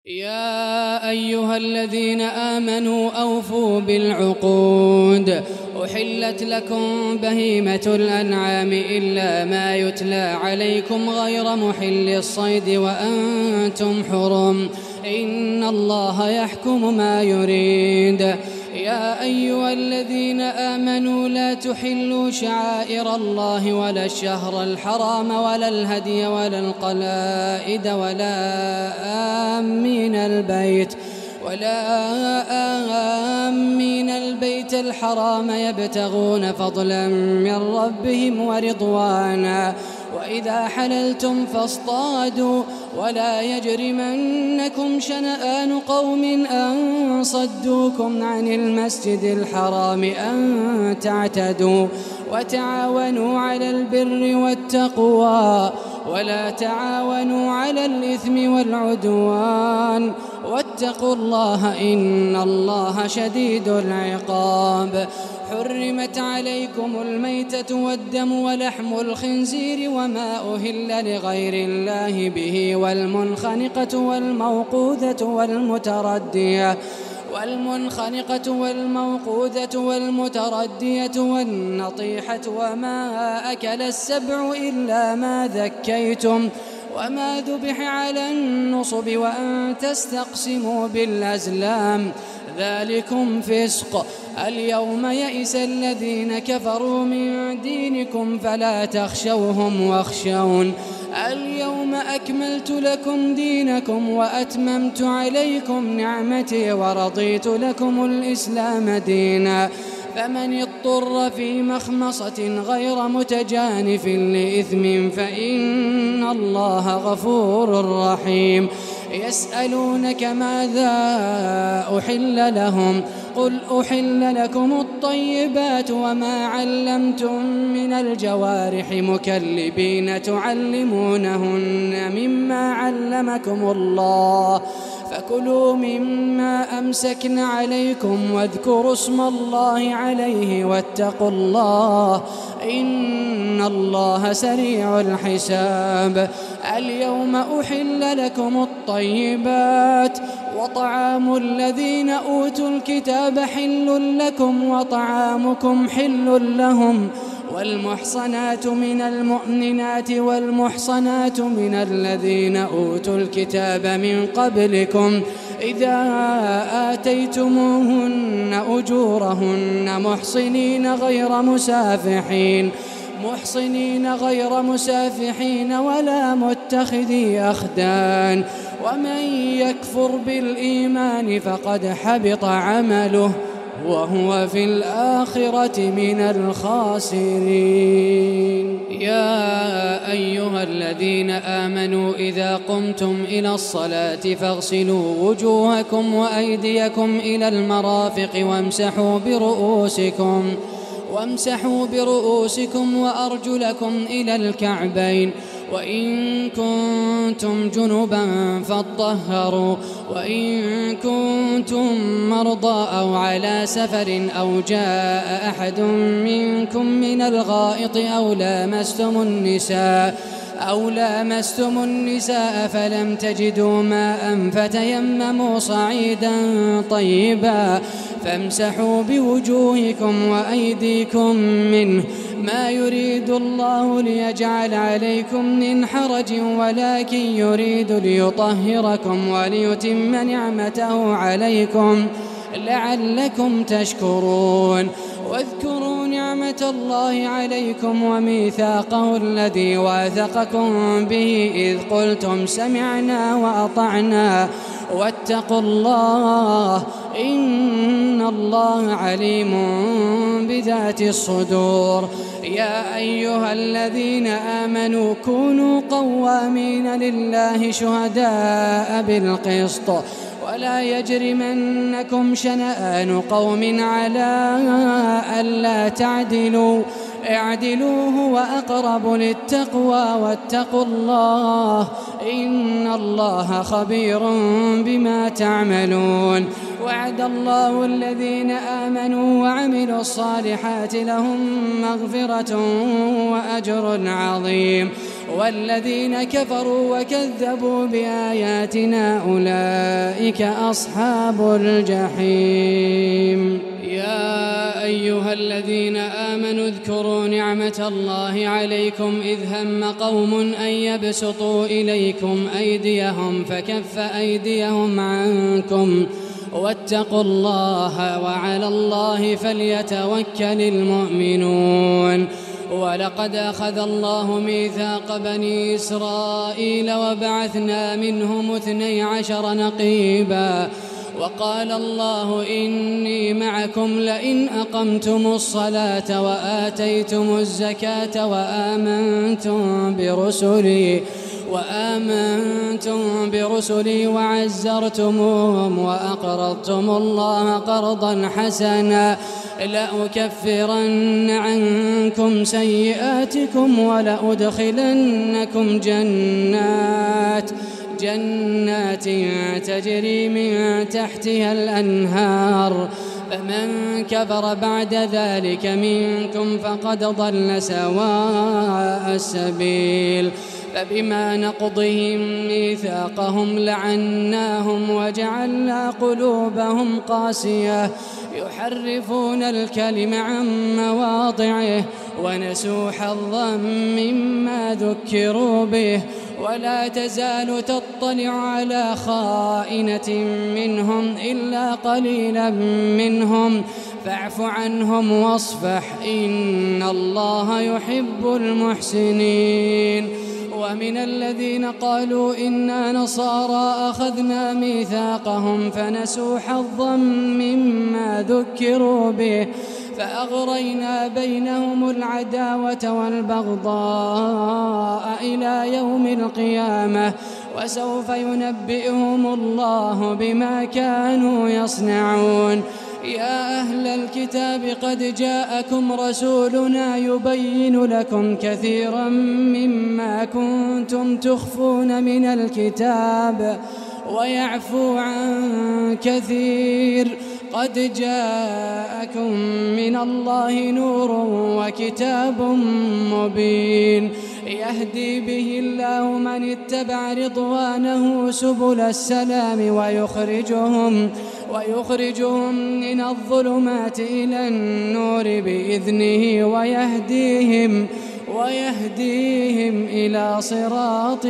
يا أيها الذين آمنوا أوفوا بالعقود. أحلت لكم بهيمة الأنعام إلا ما يتلى عليكم غير محل الصيد وأنتم حرم، إن الله يحكم ما يريد. يا أيها الذين آمنوا لا تحلوا شعائر الله ولا الشهر الحرام ولا الهدي ولا القلائد ولا آمين البيت الحرام يبتغون فضلا من ربهم ورضوانا، وإذا حللتم فاصطادوا، ولا يجرمنكم شنآن قوم أن صدوكم عن المسجد الحرام أن تعتدوا، وتعاونوا على البر والتقوى ولا تعاونوا على الإثم والعدوان، واتقوا الله إن الله شديد العقاب. حرمت عليكم الميتة والدم ولحم الخنزير وما أهل لغير الله به والمنخنقة والموقوذة والنطيحة وما أكل السبع إلا ما ذكيتم وما ذبح على النصب وأن تستقسموا بالأزلام، ذلكم فسق. اليوم يئس الذين كفروا من دينكم فلا تخشوهم واخشون. اليوم أكملت لكم دينكم وأتممت عليكم نعمتي ورضيت لكم الإسلام دينا، فمن اضطر في مخمصة غير متجانف لإثم فإن الله غفور رحيم. يسألونك ماذا أحل لهم، قل أحل لكم الطيبات وما علمتم من الجوارح مكلبين تعلمونهن مما علمكم الله، فكلوا مما أمسكن عليكم واذكروا اسم الله عليه واتقوا الله إن الله سريع الحساب. اليوم أحل لكم الطيبات وطعام الذين أوتوا الكتاب حل لكم وطعامكم حل لهم، والمحصنات من المؤمنات والمحصنات من الذين أوتوا الكتاب من قبلكم إذا آتيتموهن أجورهن محصنين غير مسافحين ولا متخذي أخدان، ومن يكفر بالإيمان فقد حبط عمله وهو في الآخرة من الخاسرين. يا أيها الذين آمنوا إذا قمتم إلى الصلاة فاغسلوا وجوهكم وأيديكم إلى المرافق وامسحوا برؤوسكم وأرجلكم إلى الكعبين، وإن كنتم جنبا فاطهروا، وإن كنتم مرضى أو على سفر أو جاء أحد منكم من الغائط أو لامستم النساء فلم تجدوا ماء فتيمموا صعيدا طيبا فامسحوا بوجوهكم وأيديكم منه، ما يريد الله ليجعل عليكم من حرج ولكن يريد ليطهركم وليتم نعمته عليكم لعلكم تشكرون. واذكروا نعمة الله عليكم وميثاقه الذي واثقكم به إذ قلتم سمعنا وأطعنا واتقوا الله إن الله عليم بذات الصدور. يا أيها الذين آمنوا كونوا قوامين لله شهداء بالقسط، ولا يجرمنكم شنآن قوم على ألا تعدلوا، اعدلوا هو أقرب للتقوى واتقوا الله إن الله خبير بما تعملون. وعد الله الذين آمنوا وعملوا الصالحات لهم مغفرة وأجر عظيم، والذين كفروا وكذبوا بآياتنا أولئك أولئك أصحاب الجحيم. يا أيها الذين آمنوا اذكروا نعمة الله عليكم إذ هم قوم أن يبسطوا إليكم أيديهم فكف أيديهم عنكم واتقوا الله وعلى الله فليتوكل المؤمنون. ولقد أخذ الله ميثاق بني إسرائيل وبعثنا منهم 12 نقيبا وقال الله إني معكم لئن أقمتم الصلاة وآتيتم الزكاة وآمنتم برسلي وعزرتموهم وأقرضتم الله قرضا حسنا لأكفرن عنكم سيئاتكم ولأدخلنكم جنات تجري من تحتها الأنهار فمن كفر بعد ذلك منكم فقد ضل سواء السبيل. فبما نقضهم ميثاقهم لعناهم وجعلنا قلوبهم قاسية يحرفون الكلم عن مواضعه ونسوا حظا مما ذكروا به ولا تزال تطلع على خائنة منهم إلا قليلا منهم فاعف عنهم واصفح إن الله يحب المحسنين. ومن الذين قالوا إنا نصارى أخذنا ميثاقهم فنسوا حظا مما ذكروا به فأغرينا بينهم العداوة والبغضاء إلى يوم القيامة وسوف ينبئهم الله بما كانوا يصنعون. يا أهل الكتاب قد جاءكم رسولنا يبين لكم كثيرا مما كنتم تخفون من الكتاب ويعفو عن كثير قد جاءكم من الله نور وكتاب مبين يهدي به الله من اتبع رضوانه سبل السلام ويخرجهم من الظلمات إلى النور بإذنه ويهديهم إلى صراط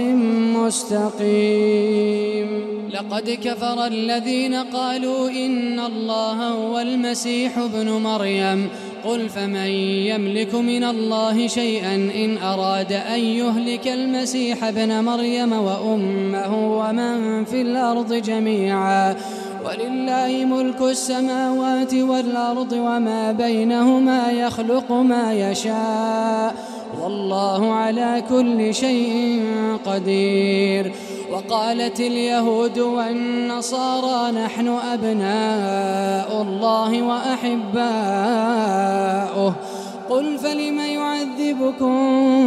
مستقيم. لقد كفر الذين قالوا إن الله هو المسيح ابن مريم قل فمن يملك من الله شيئا إن أراد أن يهلك المسيح ابن مريم وأمه ومن في الأرض جميعا ولله ملك السماوات والأرض وما بينهما يخلق ما يشاء والله على كل شيء قدير. وقالت اليهود والنصارى نحن أبناء الله وأحباؤه قل فلم يعذبكم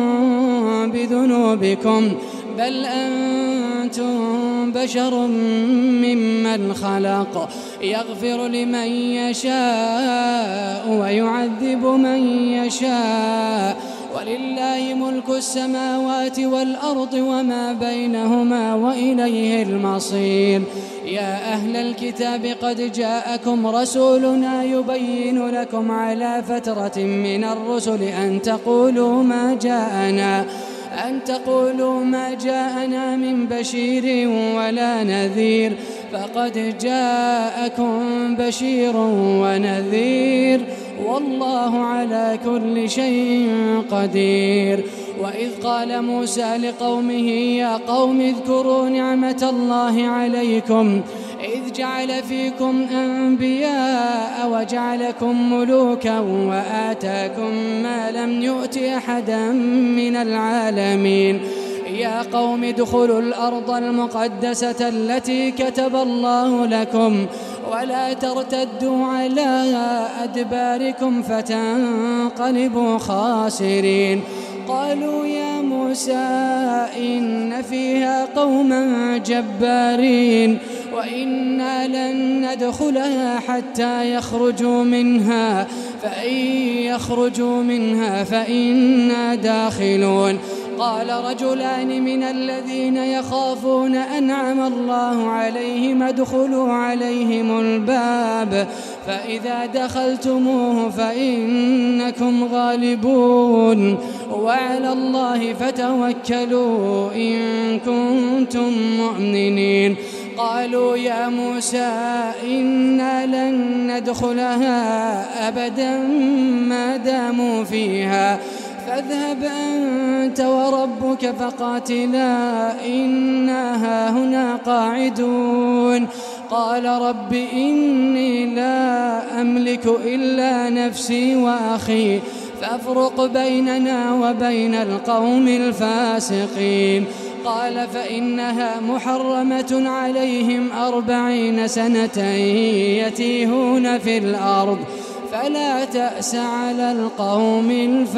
بذنوبكم بل أنتم بشر ممن خلق يغفر لمن يشاء ويعذب من يشاء ولله ملك السماوات والأرض وما بينهما وإليه المصير. يا أهل الكتاب قد جاءكم رسولنا يبين لكم على فترة من الرسل أن تقولوا ما جاءنا من بشير ولا نذير فقد جاءكم بشير ونذير والله على كل شيء قدير. وإذ قال موسى لقومه يا قوم اذكروا نعمة الله عليكم إذ جعل فيكم أنبياء وجعلكم ملوكا وآتاكم ما لم يؤت أحدا من العالمين. يا قوم ادخلوا الأرض المقدسة التي كتب الله لكم ولا ترتدوا على أدباركم فتنقلبوا خاسرين. قالوا يا موسى إن فيها قوما جبارين وإنا لن ندخلها حتى يخرجوا منها فإن يخرجوا منها فإنا داخلون. قال رجلان من الذين يخافون أنعم الله عليهم ادخلوا عليهم الباب فإذا دخلتموه فإنكم غالبون وعلى الله فتوكلوا إن كنتم مؤمنين. قالوا يا موسى إنا لن ندخلها أبدا ما داموا فيها فاذهب أنت وربك فقاتلا إنا هاهنا قاعدون. قال رب إني لا أملك إلا نفسي وأخي فافرق بيننا وبين القوم الفاسقين. قال فإنها محرمة عليهم 40 سنة يتيهون في الأرض فلا تأس على القوم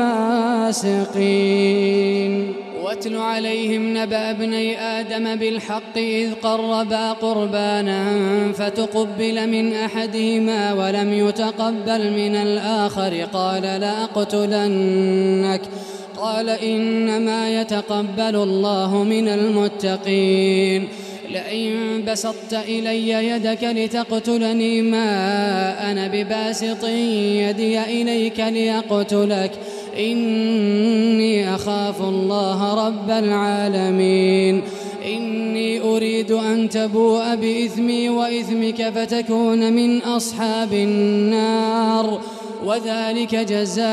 الفاسقين. واتل عليهم نبأ ابني آدم بالحق إذ قربا قربانا فتقبل من أحدهما ولم يتقبل من الآخر قال لأقتلنك قال إنما يتقبل الله من المتقين. لئن بسطت إلي يدك لتقتلني ما أنا بباسط يدي إليك لأقتلك إني أخاف الله رب العالمين. إني أريد أن تبوء بإثمي وإثمك فتكون من أصحاب النار وذلك جزاء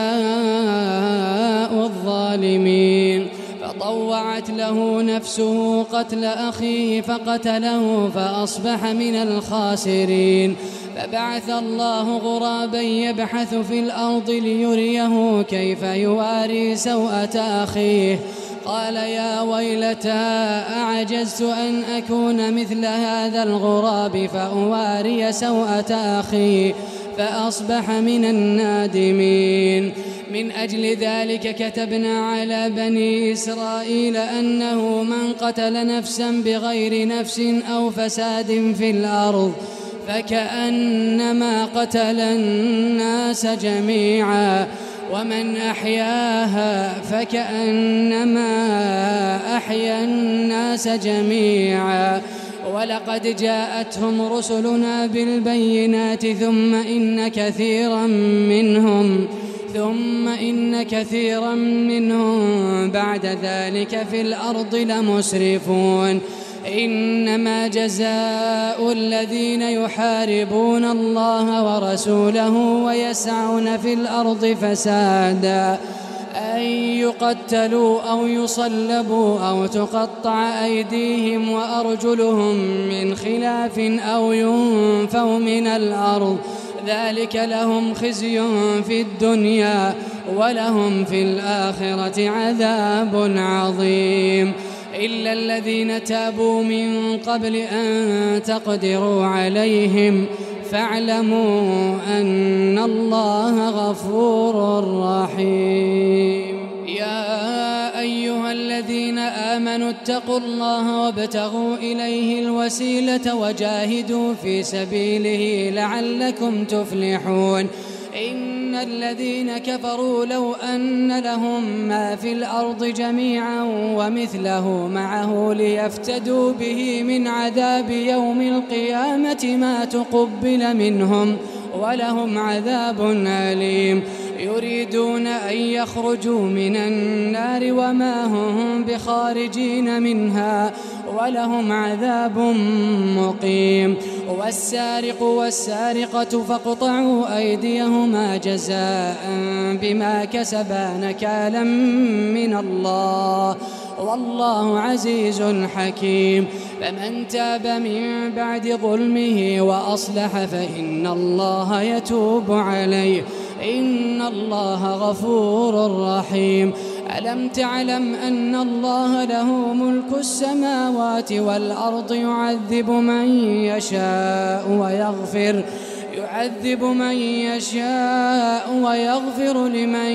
الظالمين. فطوعت له نفسه قتل أخيه فقتله فأصبح من الخاسرين. فبعث الله غرابا يبحث في الأرض ليريه كيف يواري سوءة أخيه قال يا ويلتى أعجزت أن أكون مثل هذا الغراب فأواري سوءة أخي فأصبح من النادمين. من أجل ذلك كتبنا على بني إسرائيل أنه من قتل نفسا بغير نفس أو فساد في الأرض فكأنما قتل الناس جميعا ومن أحياها فكأنما أحيا الناس جميعا. ولقد جاءتهم رسلنا بالبينات ثم إن كثيرا منهم بعد ذلك في الأرض لمسرفون. إنما جزاء الذين يحاربون الله ورسوله ويسعون في الأرض فسادا أن يقتلوا أو يصلبوا أو تقطع أيديهم وأرجلهم من خلاف أو ينفوا من الأرض ذلك لهم خزي في الدنيا ولهم في الآخرة عذاب عظيم. إلا الذين تابوا من قبل أن تقدروا عليهم فاعلموا أن الله غفور رحيم. يا أيها الذين آمنوا اتقوا الله وابتغوا إليه الوسيلة وجاهدوا في سبيله لعلكم تفلحون. إن الذين كفروا لو أن لهم ما في الأرض جميعا ومثله معه ليفتدوا به من عذاب يوم القيامة ما تقبل منهم ولهم عذاب أليم. يريدون أن يخرجوا من النار وما هم بخارجين منها ولهم عذاب مقيم. والسارق والسارقة فاقطعوا أيديهما جزاء بما كسبا نكالا من الله والله عزيز حكيم. فمن تاب من بعد ظلمه وأصلح فإن الله يتوب عليه إن الله غفور رحيم. ألم تعلم أن الله له ملك السماوات والأرض يعذب من يشاء ويغفر لمن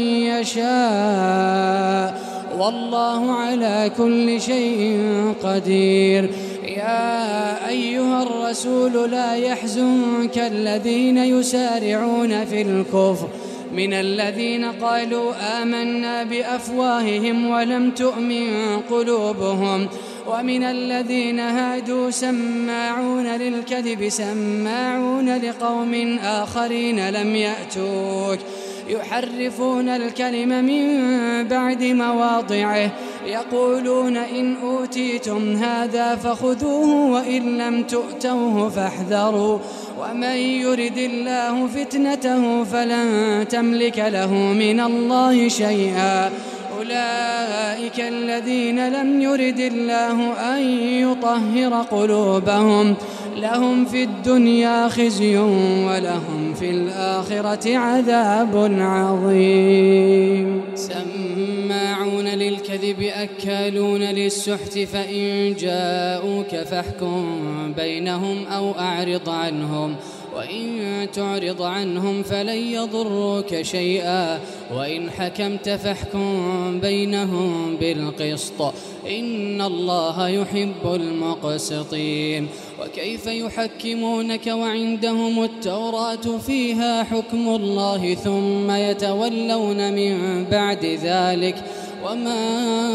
يشاء والله على كل شيء قدير. يا أيها الرسول لا يحزنك الذين يسارعون في الكفر من الذين قالوا آمنا بأفواههم ولم تؤمن قلوبهم ومن الذين هادوا سماعون للكذب سماعون لقوم آخرين لم يأتوك يحرفون الكلم من بعد مواضعه يقولون إن أوتيتم هذا فخذوه وإن لم تؤتوه فاحذروا ومن يرد الله فتنته فلن تملك له من الله شيئا أولئك الذين لم يرد الله أن يطهر قلوبهم لهم في الدنيا خزي ولهم في الآخرة عذاب عظيم سماعون للكذب أكالون للسحت فإن جاءوك فاحكم بينهم أو أعرض عنهم وإن تعرض عنهم فلن يضروك شيئا وإن حكمت فاحكم بينهم بالقسط إن الله يحب المقسطين وكيف يحكمونك وعندهم التوراة فيها حكم الله ثم يتولون من بعد ذلك وما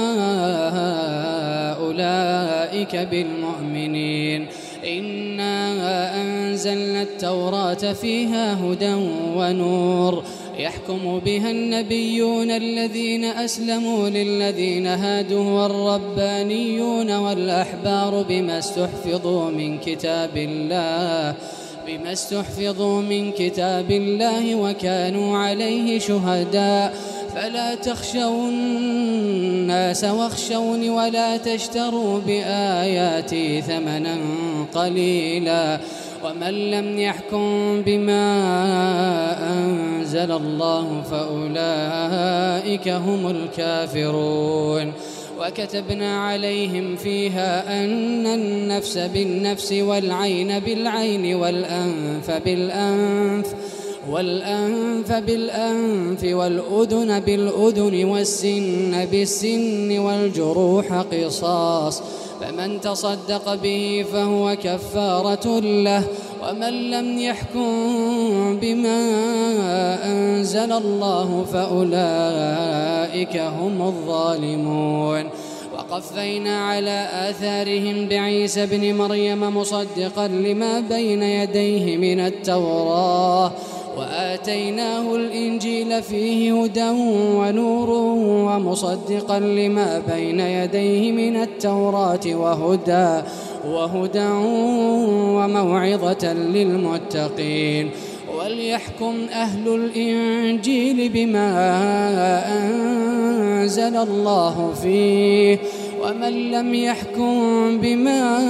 أولئك بالمؤمنين إنا أنزلنا التوراة فيها هدى ونور يحكم بها النبيون الذين أسلموا للذين هادوا والربانيون والأحبار بما استحفظوا من كتاب الله وكانوا عليه شهداء فلا تخشوا الناس واخشوني ولا تشتروا بآياتي ثمنا قليلا ومن لم يحكم بما أنزل الله فأولئك هم الكافرون وكتبنا عليهم فيها أن النفس بالنفس والعين بالعين والأنف بالأنف والأذن بالأذن والسن بالسن والجروح قصاص فمن تصدق به فهو كفارة له ومن لم يحكم بما أنزل الله فأولئك هم الظالمون وقفينا على آثارهم بعيسى ابن مريم مصدقا لما بين يديه من التوراة وآتيناه الإنجيل فيه هدى ونور ومصدقا لما بين يديه من التوراة وهدى وموعظة للمتقين وليحكم أهل الإنجيل بما أنزل الله فيه ومن لم يحكم بما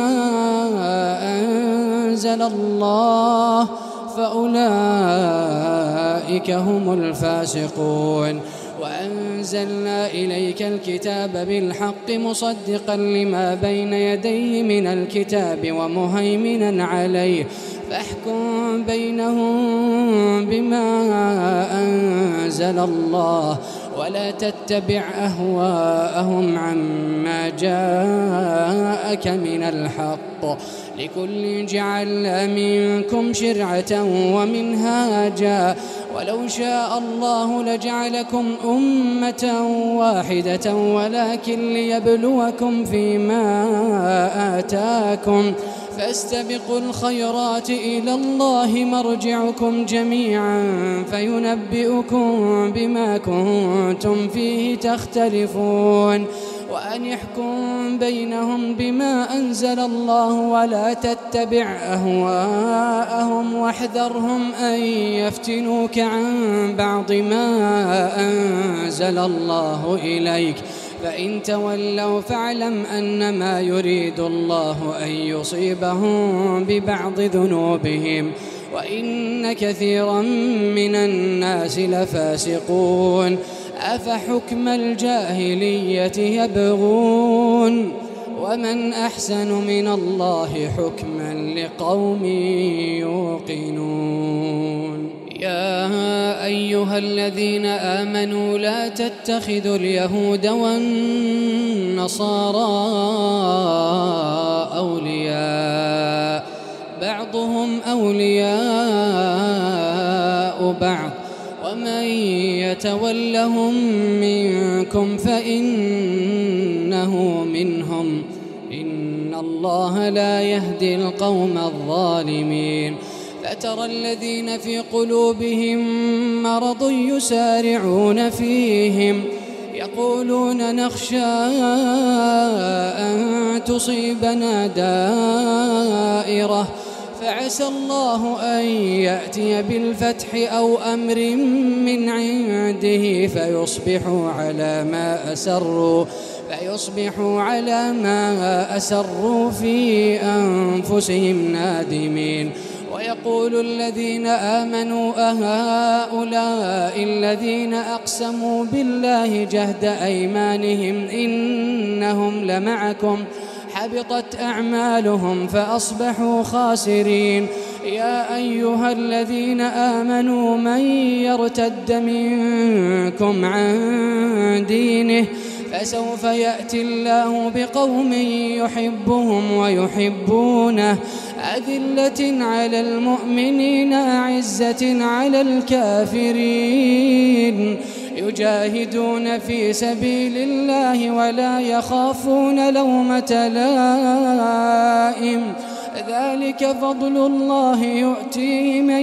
أنزل الله فأولئك هم الفاسقون وأنزلنا إليك الكتاب بالحق مصدقا لما بين يديه من الكتاب ومهيمنا عليه فاحكم بينهم بما أنزل الله ولا تتبع أهواءهم عما جاءك من الحق لكل جعلنا منكم شرعة ومنهاجا ولو شاء الله لجعلكم أمة واحدة ولكن ليبلوكم فيما آتاكم فاستبقوا الخيرات إلى الله مرجعكم جميعا فينبئكم بما كنتم فيه تختلفون وأن يحكم بينهم بما أنزل الله ولا تتبع أهواءهم واحذرهم أن يفتنوك عن بعض ما أنزل الله إليك فإن تولوا فاعلم أنما يريد الله أن يصيبهم ببعض ذنوبهم وإن كثيرا من الناس لفاسقون أفحكم الجاهلية يبغون ومن أحسن من الله حكما لقوم يوقنون يا أيها الذين آمنوا لا تتخذوا اليهود والنصارى أولياء بعضهم أولياء بعض ومن يتولهم منكم فإنه منهم إن الله لا يهدي القوم الظالمين فترى الذين في قلوبهم مرض يسارعون فيهم يقولون نخشى أن تصيبنا دائرة فعسى الله أن يأتي بالفتح أو أمر من عنده فيصبحوا على ما أسروا في أنفسهم نادمين ويقول الذين آمنوا أهؤلاء الذين أقسموا بالله جهد أيمانهم إنهم لمعكم حبطت أعمالهم فأصبحوا خاسرين يا أيها الذين آمنوا من يرتد منكم عن دينه فسوف يأتي الله بقوم يحبهم ويحبونه أذلة على المؤمنين أعزة على الكافرين يجاهدون في سبيل الله ولا يخافون لومة لائم ذلك فضل الله يؤتيه من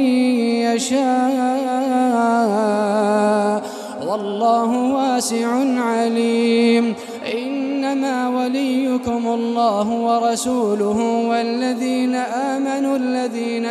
يشاء والله واسع عليم إنما وليكم الله ورسوله والذين آمنوا الذين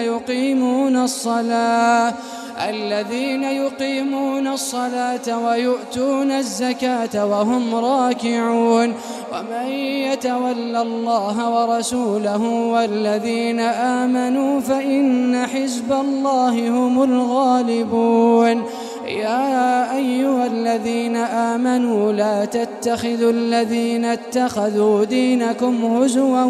يقيمون الصلاة ويؤتون الزكاة وهم راكعون ومن يتول الله ورسوله والذين آمنوا فإن حزب الله هم الغالبون يا أيها الذين آمنوا لا تتخذوا الذين اتخذوا دينكم هزوا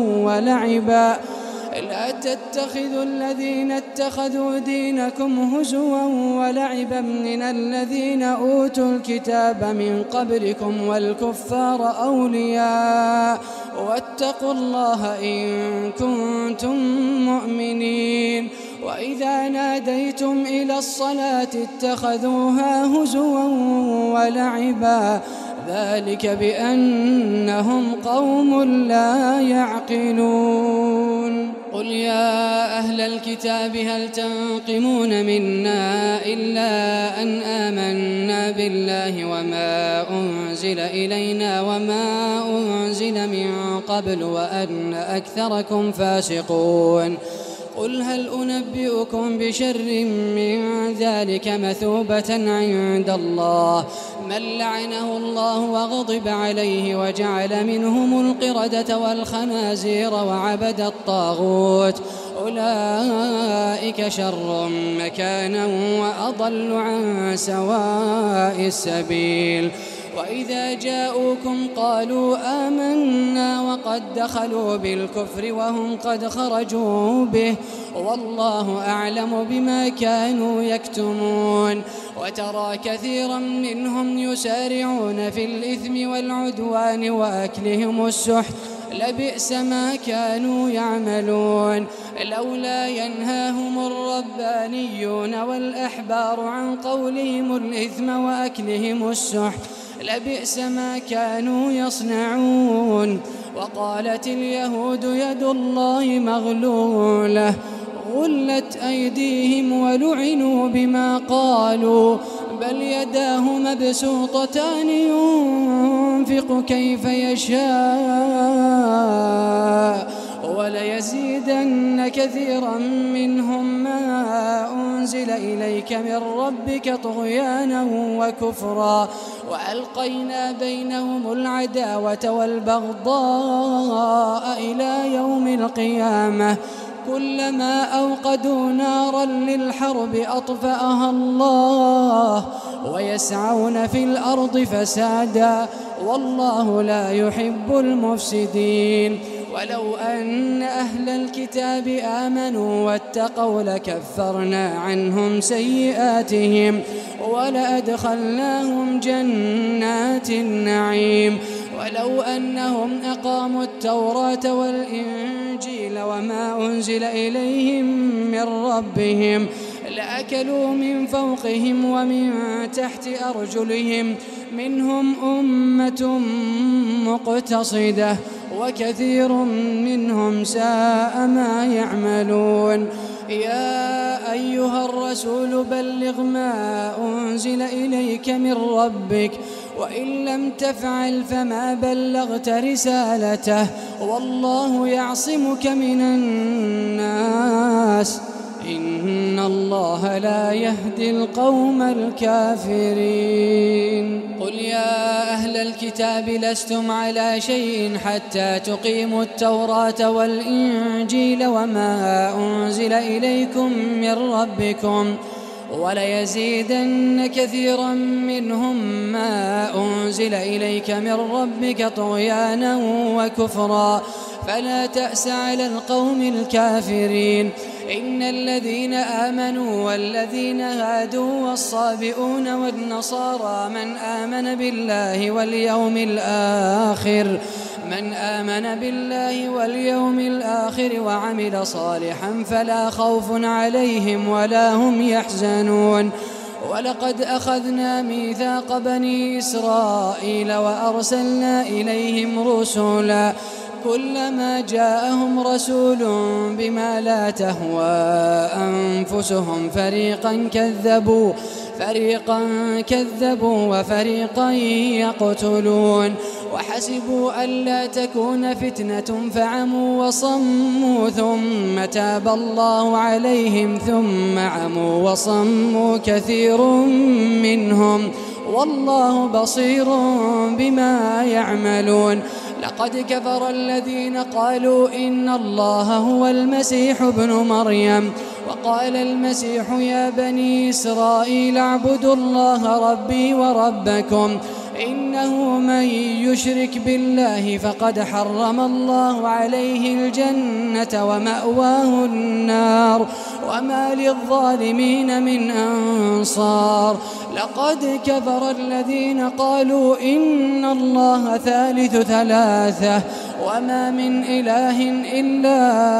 ولعبا من الذين أوتوا الكتاب من قبلكم والكفار أولياء واتقوا الله إن كنتم مؤمنين وإذا ناديتم إلى الصلاة اتخذوها هزوا ولعبا ذلك بأنهم قوم لا يعقلون قل يا أهل الكتاب هل تنقمون منا إلا أن آمنا بالله وما أنزل إلينا وما أنزل من قبل وأن أكثركم فاسقون قل هل أنبئكم بشر من ذلك مثوبة عند الله من لعنه الله وغضب عليه وجعل منهم القردة والخنازير وعبد الطاغوت أولئك شر مكانا وأضل عن سواء السبيل وإذا جاءوكم قالوا آمنا وقد دخلوا بالكفر وهم قد خرجوا به والله أعلم بما كانوا يكتمون وترى كثيرا منهم يسارعون في الإثم والعدوان وأكلهم السحت لبئس ما كانوا يعملون لولا ينهاهم الربانيون والأحبار عن قولهم الإثم وأكلهم السحت لبئس ما كانوا يصنعون وقالت اليهود يد الله مغلولة غلت أيديهم ولعنوا بما قالوا بل يداه مبسوطتان ينفق كيف يشاء وليزيدن كثيرا منهم ما أنزل إليك من ربك طغيانا وكفرا وألقينا بينهم العداوة والبغضاء إلى يوم القيامة كلما أوقدوا نارا للحرب أطفأها الله ويسعون في الأرض فسادا والله لا يحب المفسدين ولو أن أهل الكتاب آمنوا واتقوا لكفرنا عنهم سيئاتهم ولأدخلناهم جنات النعيم ولو أنهم أقاموا التوراة والإنجيل وما أنزل إليهم من ربهم لأكلوا من فوقهم ومن تحت أرجلهم منهم أمة مقتصدة وكثير منهم ساء ما يعملون. يا أيها الرسول بلغ ما أنزل إليك من ربك وإن لم تفعل فما بلغت رسالته والله يعصمك من الناس إن الله لا يهدي القوم الكافرين. قل يا أهل الكتاب لستم على شيء حتى تقيموا التوراة والإنجيل وما أنزل إليكم من ربكم وليزيدن كثيرا منهم ما أنزل إليك من ربك طغيانا وكفرا فلا تأس على القوم الكافرين. إن الذين آمنوا والذين هادوا والصابئون والنصارى من آمن بالله واليوم الآخر وعمل صالحا فلا خوف عليهم ولا هم يحزنون. ولقد أخذنا ميثاق بني إسرائيل وأرسلنا إليهم رسلا كلما جاءهم رسول بما لا تهوى أنفسهم فريقا كذبوا وفريقا يقتلون وحسبوا ألا تكون فتنة فعموا وصموا ثم تاب الله عليهم ثم عموا وصموا كثير منهم والله بصير بما يعملون. لقد كفر الذين قالوا إن الله هو المسيح ابن مريم وقال المسيح يا بني إسرائيل اعبدوا الله ربي وربكم إنه من يشرك بالله فقد حرم الله عليه الجنة ومأواه النار وما للظالمين من أنصار. لقد كفر الذين قالوا إن الله ثالث ثلاثة وما من إله إلا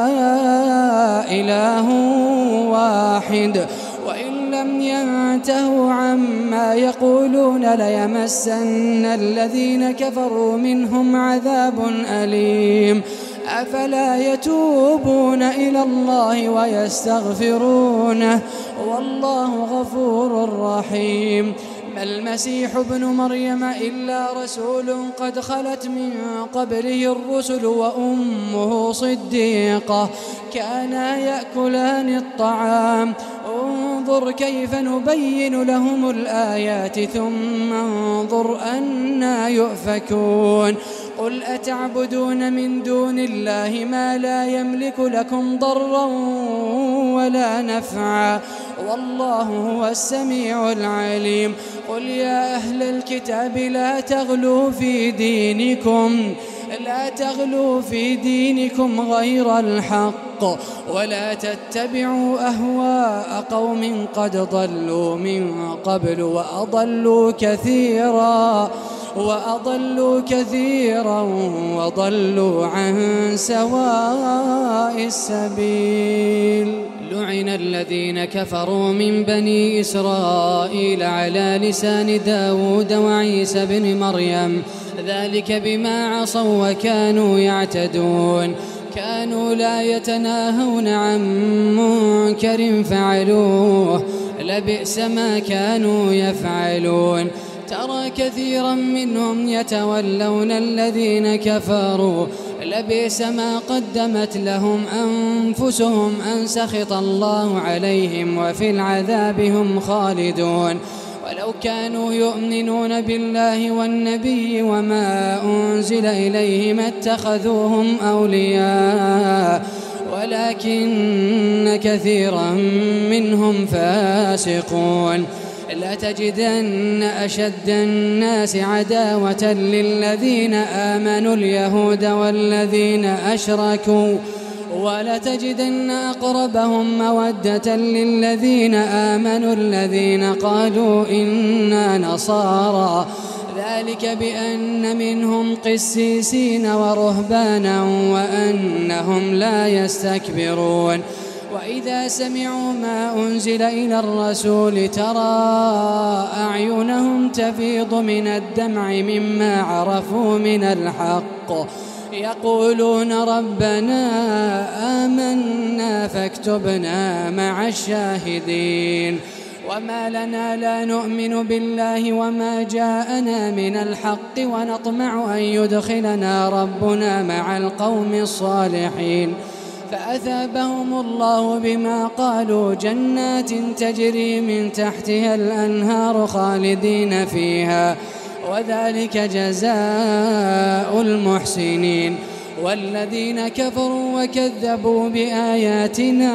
إله واحد وإن لم ينتهوا عما يقولون ليمسن الذين كفروا منهم عذاب أليم. أفلا يتوبون إلى الله ويستغفرونه والله غفور رحيم. ما المسيح ابن مريم إلا رسول قد خلت من قبله الرسل وأمه صديقة كانا يأكلان الطعام انظر كيف نبين لهم الآيات ثم انظر أنى يؤفكون. قل أتعبدون من دون الله ما لا يملك لكم ضرا ولا نفعا والله هو السميع العليم. قل يا أهل الكتاب لا تغلوا في دينكم غير الحق ولا تتبعوا أهواء قوم قد ضلوا من قبل وأضلوا كثيرا وضلوا عن سواء السبيل. لعن الذين كفروا من بني إسرائيل على لسان داود وعيسى بن مريم ذلك بما عصوا وكانوا يعتدون. كانوا لا يتناهون عن منكر فعلوه لبئس ما كانوا يفعلون. ترى كثيرا منهم يتولون الذين كفروا لبئس ما قدمت لهم أنفسهم أن سخط الله عليهم وفي العذاب هم خالدون. ولو كانوا يؤمنون بالله والنبي وما أنزل إليه ما اتخذوهم أولياء ولكن كثيرا منهم فاسقون. لتجدن أشد الناس عداوة للذين آمنوا اليهود والذين أشركوا ولتجدن أقربهم مودة للذين آمنوا الذين قالوا إنا نصارى ذلك بأن منهم قسيسين ورهبانا وأنهم لا يستكبرون. وإذا سمعوا ما أنزل إلى الرسول ترى أعينهم تفيض من الدمع مما عرفوا من الحق يقولون ربنا آمنا فاكتبنا مع الشاهدين وما لنا لا نؤمن بالله وما جاءنا من الحق ونطمع أن يدخلنا ربنا مع القوم الصالحين فأثابهم الله بما قالوا جنات تجري من تحتها الأنهار خالدين فيها وذلك جزاء المحسنين والذين كفروا وكذبوا بآياتنا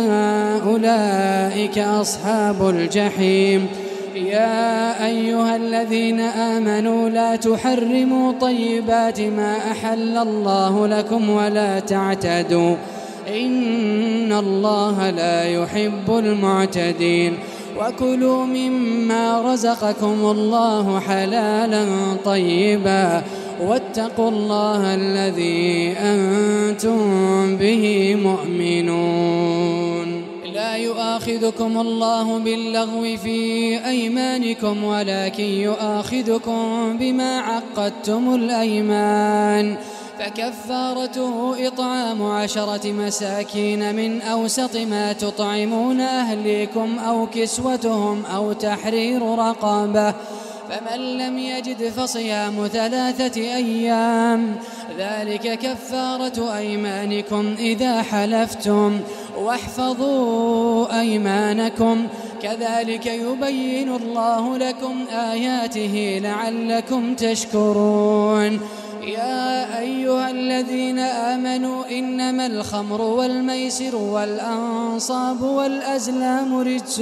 أولئك أصحاب الجحيم يا أيها الذين آمنوا لا تحرموا طيبات ما أحل الله لكم ولا تعتدوا إن الله لا يحب المعتدين وكلوا مما رزقكم الله حلالا طيبا واتقوا الله الذي أنتم به مؤمنون لا يؤاخذكم الله باللغو في أيمانكم ولكن يؤاخذكم بما عقدتم الأيمان فكفارته إطعام 10 مساكين من أوسط ما تطعمون أهليكم أو كسوتهم أو تحرير رقبة فمن لم يجد فصيام 3 أيام ذلك كفارة أيمانكم إذا حلفتم واحفظوا أيمانكم كذلك يبين الله لكم آياته لعلكم تشكرون يا أيها الذين آمنوا إنما الخمر والميسر والأنصاب والأزلام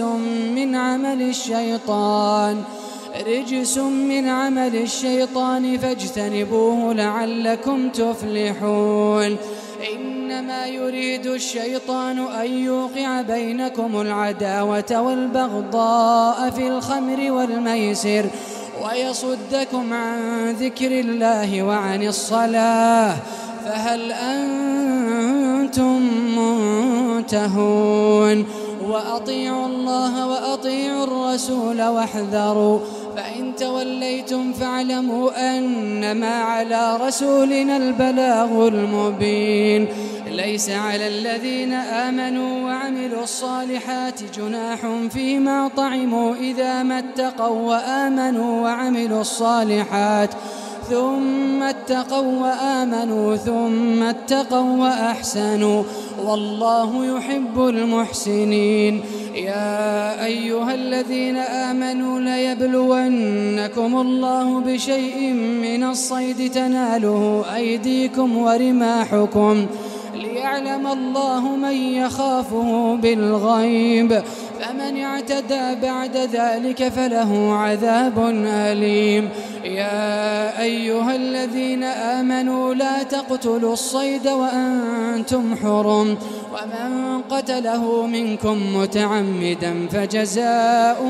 رجس من عمل الشيطان فاجتنبوه لعلكم تفلحون إنما يريد الشيطان أن يوقع بينكم العداوة والبغضاء في الخمر والميسر ويصدكم عن ذكر الله وعن الصلاة فهل أنتم منتهون وأطيعوا الله وأطيعوا الرسول واحذروا فإن توليتم فاعلموا أنما على رسولنا البلاغ المبين ليس على الذين آمنوا وعملوا الصالحات جناح فيما طعموا إذا ما اتقوا وآمنوا وعملوا الصالحات ثم اتقوا وآمنوا ثم اتقوا وأحسنوا والله يحب المحسنين يا أيها الذين آمنوا ليبلونكم الله بشيء من الصيد تناله أيديكم ورماحكم ليعلم الله من يخافه بالغيب فمن اعتدى بعد ذلك فله عذاب أليم يا أيها الذين آمنوا لا تقتلوا الصيد وأنتم حرم ومن قتله منكم متعمدا فجزاء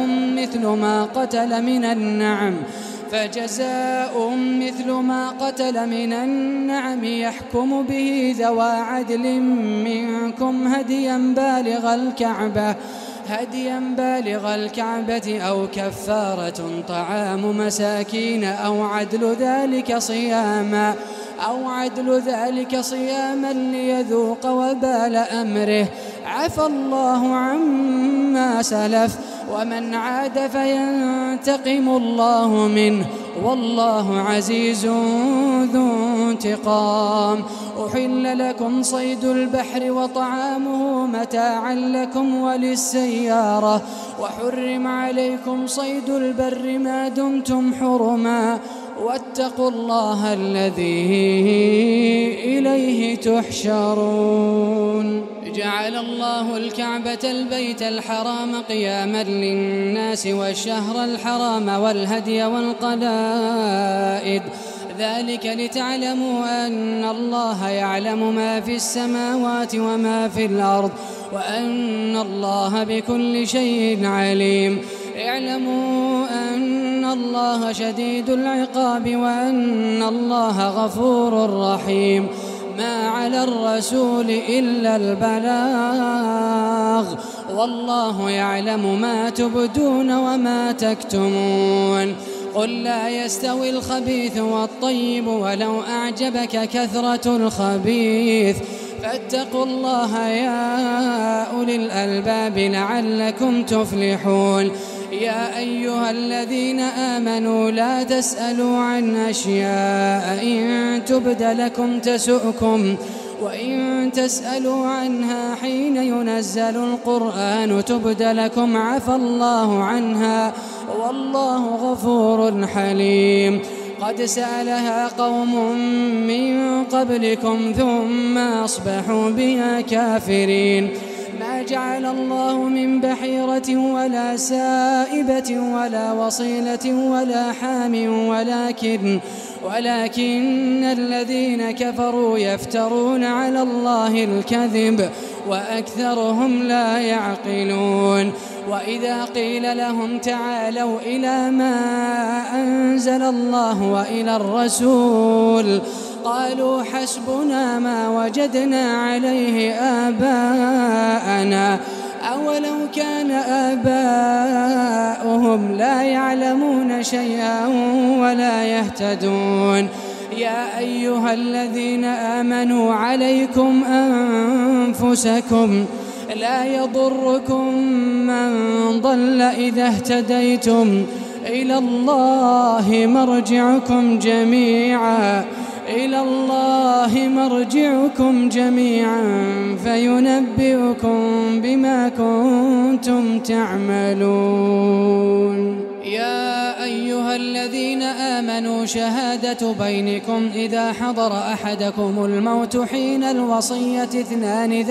مثل ما قتل من النعم يحكم به ذوى عدل منكم هديا بالغ الكعبة أو كفارة طعام مساكين أو عدل ذلك صياما ليذوق وبال أمره عفى الله عما سلف ومن عاد فينتقم الله منه والله عزيز ذو انتقام أحل لكم صيد البحر وطعامه متاعا لكم وللسيارة وحرم عليكم صيد البر ما دمتم حرما واتقوا الله الذي إليه تحشرون جعل الله الكعبة البيت الحرام قياما للناس والشهر الحرام والهدي والقلائد ذلك لتعلموا أن الله يعلم ما في السماوات وما في الأرض وأن الله بكل شيء عليم اعلموا أن الله شديد العقاب وأن الله غفور رحيم وما على الرسول إلا البلاغ والله يعلم ما تبدون وما تكتمون. قل لا يستوي الخبيث والطيب ولو أعجبك كثرة الخبيث فاتقوا الله يا أولي الألباب لعلكم تفلحون. يا أيها الذين آمنوا لا تسألوا عن أشياء إن تبد لكم تسؤكم وإن تسألوا عنها حين ينزل القرآن تبد لكم عفى الله عنها والله غفور حليم. قد سألها قوم من قبلكم ثم أصبحوا بها كافرين. ما جعل الله من بحيرة ولا سائبة ولا وصيلة ولا حام ولكن الذين كفروا يفترون على الله الكذب وأكثرهم لا يعقلون. وإذا قيل لهم تعالوا إلى ما أنزل الله وإلى الرسول قالوا حسبنا ما وجدنا عليه آباءنا أولو كان آباؤهم لا يعلمون شيئا ولا يهتدون. يا أيها الذين آمنوا عليكم أنفسكم لا يضركم من ضل إذا اهتديتم إلى الله مرجعكم جميعا فينبئكم بما كنتم تعملون. يا أيها الذين آمنوا شهادة بينكم إذا حضر أحدكم الموت حين الوصية اثنان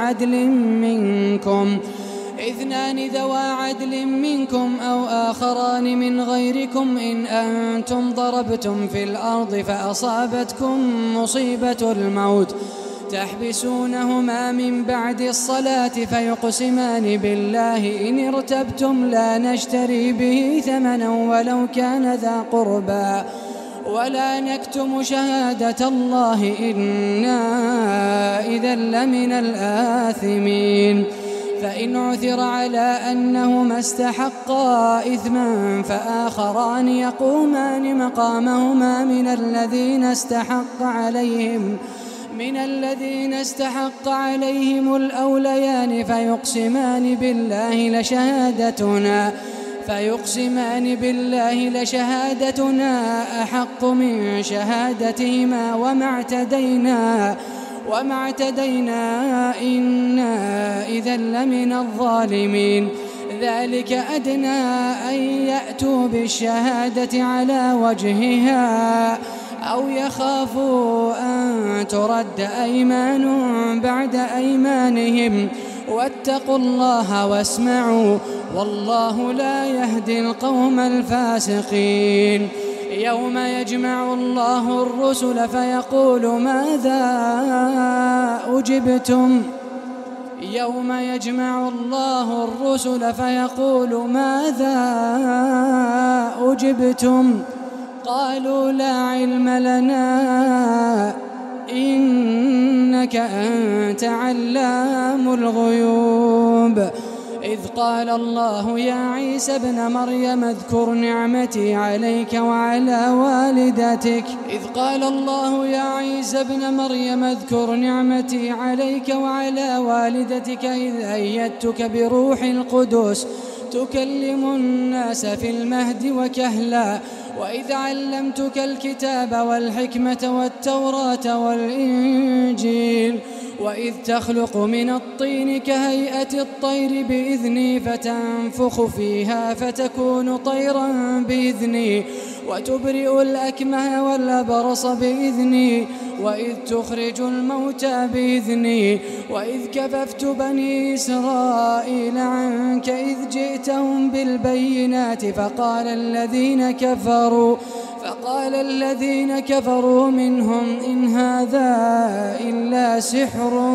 ذوى عدل منكم أو آخران من غيركم إن أنتم ضربتم في الأرض فأصابتكم مصيبة الموت تحبسونهما من بعد الصلاة فيقسمان بالله إن ارتبتم لا نشتري به ثمنا ولو كان ذا قربى ولا نكتم شهادة الله إنا إذا لمن الآثمين. فإن عثر على أنهما استحقا إثما فآخران يقومان مقامهما من الذين استحق عليهم الأوليان فيقسمان بالله لشهادتنا أحق من شهادتهما وما اعتدينا إنا إذا لمن الظالمين. ذلك أدنى أن يأتوا بالشهادة على وجهها أو يخافوا أن ترد أيمان بعد أيمانهم واتقوا الله واسمعوا والله لا يهدي القوم الفاسقين. يوم يجمع الله الرسل فيقول ماذا أجبتم قالوا لا علم لنا إنك أنت علام الغيوب. إذ قال الله يا عيسى ابن مريم اذكر نعمتي عليك وعلى والدتك إذ أيدتك بروح القدس تكلم الناس في المهد وكهلا وإذ علمتك الكتاب والحكمة والتوراة والإنجيل وإذ تخلق من الطين كهيئة الطير بإذني فتنفخ فيها فتكون طيرا بإذني وتبرئ الأكمه والأبرص بإذني وإذ تخرج الموتى بإذني وإذ كففت بني إسرائيل عنك إذ جئتهم بالبينات فقال الذين كفروا منهم إن هذا إلا سحر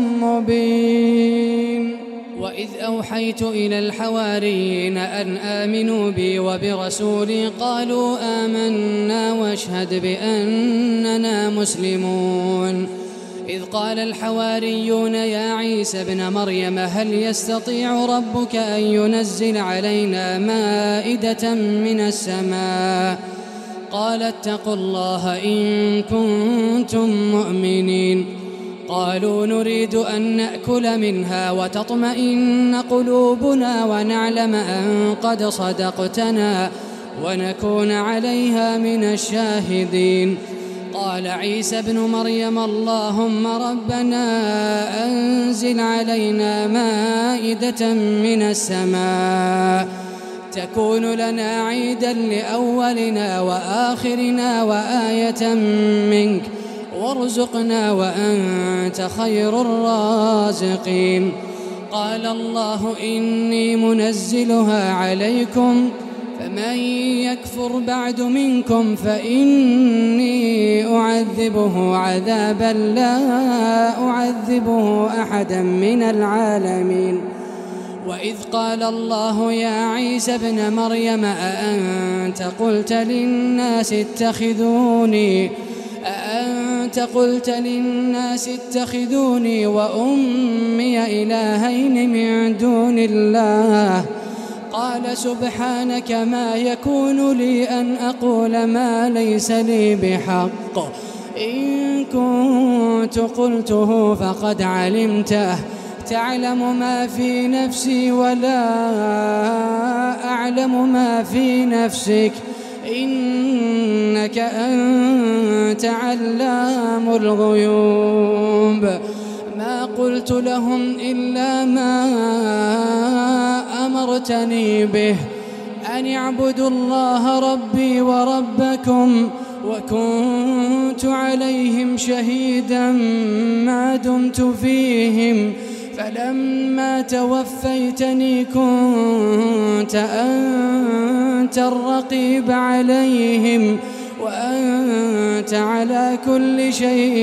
مبين. وإذ أوحيت إلى الحواريين أن آمنوا بي وبرسولي قالوا آمنا واشهد بأننا مسلمون. إذ قال الحواريون يا عيسى ابن مريم هل يستطيع ربك أن ينزل علينا مائدة من السماء؟ قال اتقوا الله إن كنتم مؤمنين. قالوا نريد أن نأكل منها وتطمئن قلوبنا ونعلم أن قد صدقتنا ونكون عليها من الشاهدين. قال عيسى ابن مريم اللهم ربنا أنزل علينا مائدة من السماء تكون لنا عيدا لأولنا وآخرنا وآية منك وارزقنا وأنت خير الرازقين. قال الله إني منزلها عليكم فمن يكفر بعد منكم فإني أعذبه عذابا لا أعذبه أحدا من العالمين. وإذ قال الله يا عيسى ابن مريم أأنت قلت للناس اتخذوني وأمي إلهين من دون الله؟ قال سبحانك ما يكون لي أن أقول ما ليس لي بحق إن كنت قلته فقد علمته تعلم ما في نفسي ولا أعلم ما في نفسك إنك أنت علام الغيوب. ما قلت لهم إلا ما أمرتني به أن اعبدوا الله ربي وربكم وكنت عليهم شهيدا ما دمت فيهم فلما توفيتني كنت أنت الرقيب عليهم وأنت على كل شيء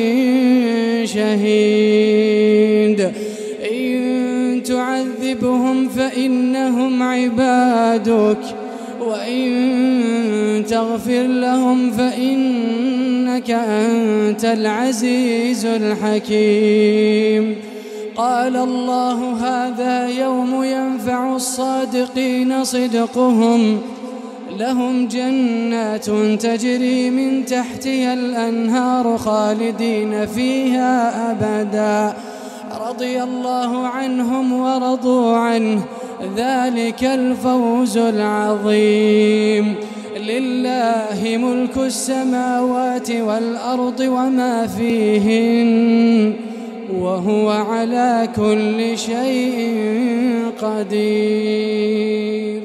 شهيد. إن تعذبهم فإنهم عبادك وإن تغفر لهم فإنك أنت العزيز الحكيم. قال الله هذا يوم ينفع الصادقين صدقهم لهم جنات تجري من تحتها الأنهار خالدين فيها أبدا رضي الله عنهم ورضوا عنه ذلك الفوز العظيم. لله ملك السماوات والأرض وما فيهن وهو على كل شيء قدير.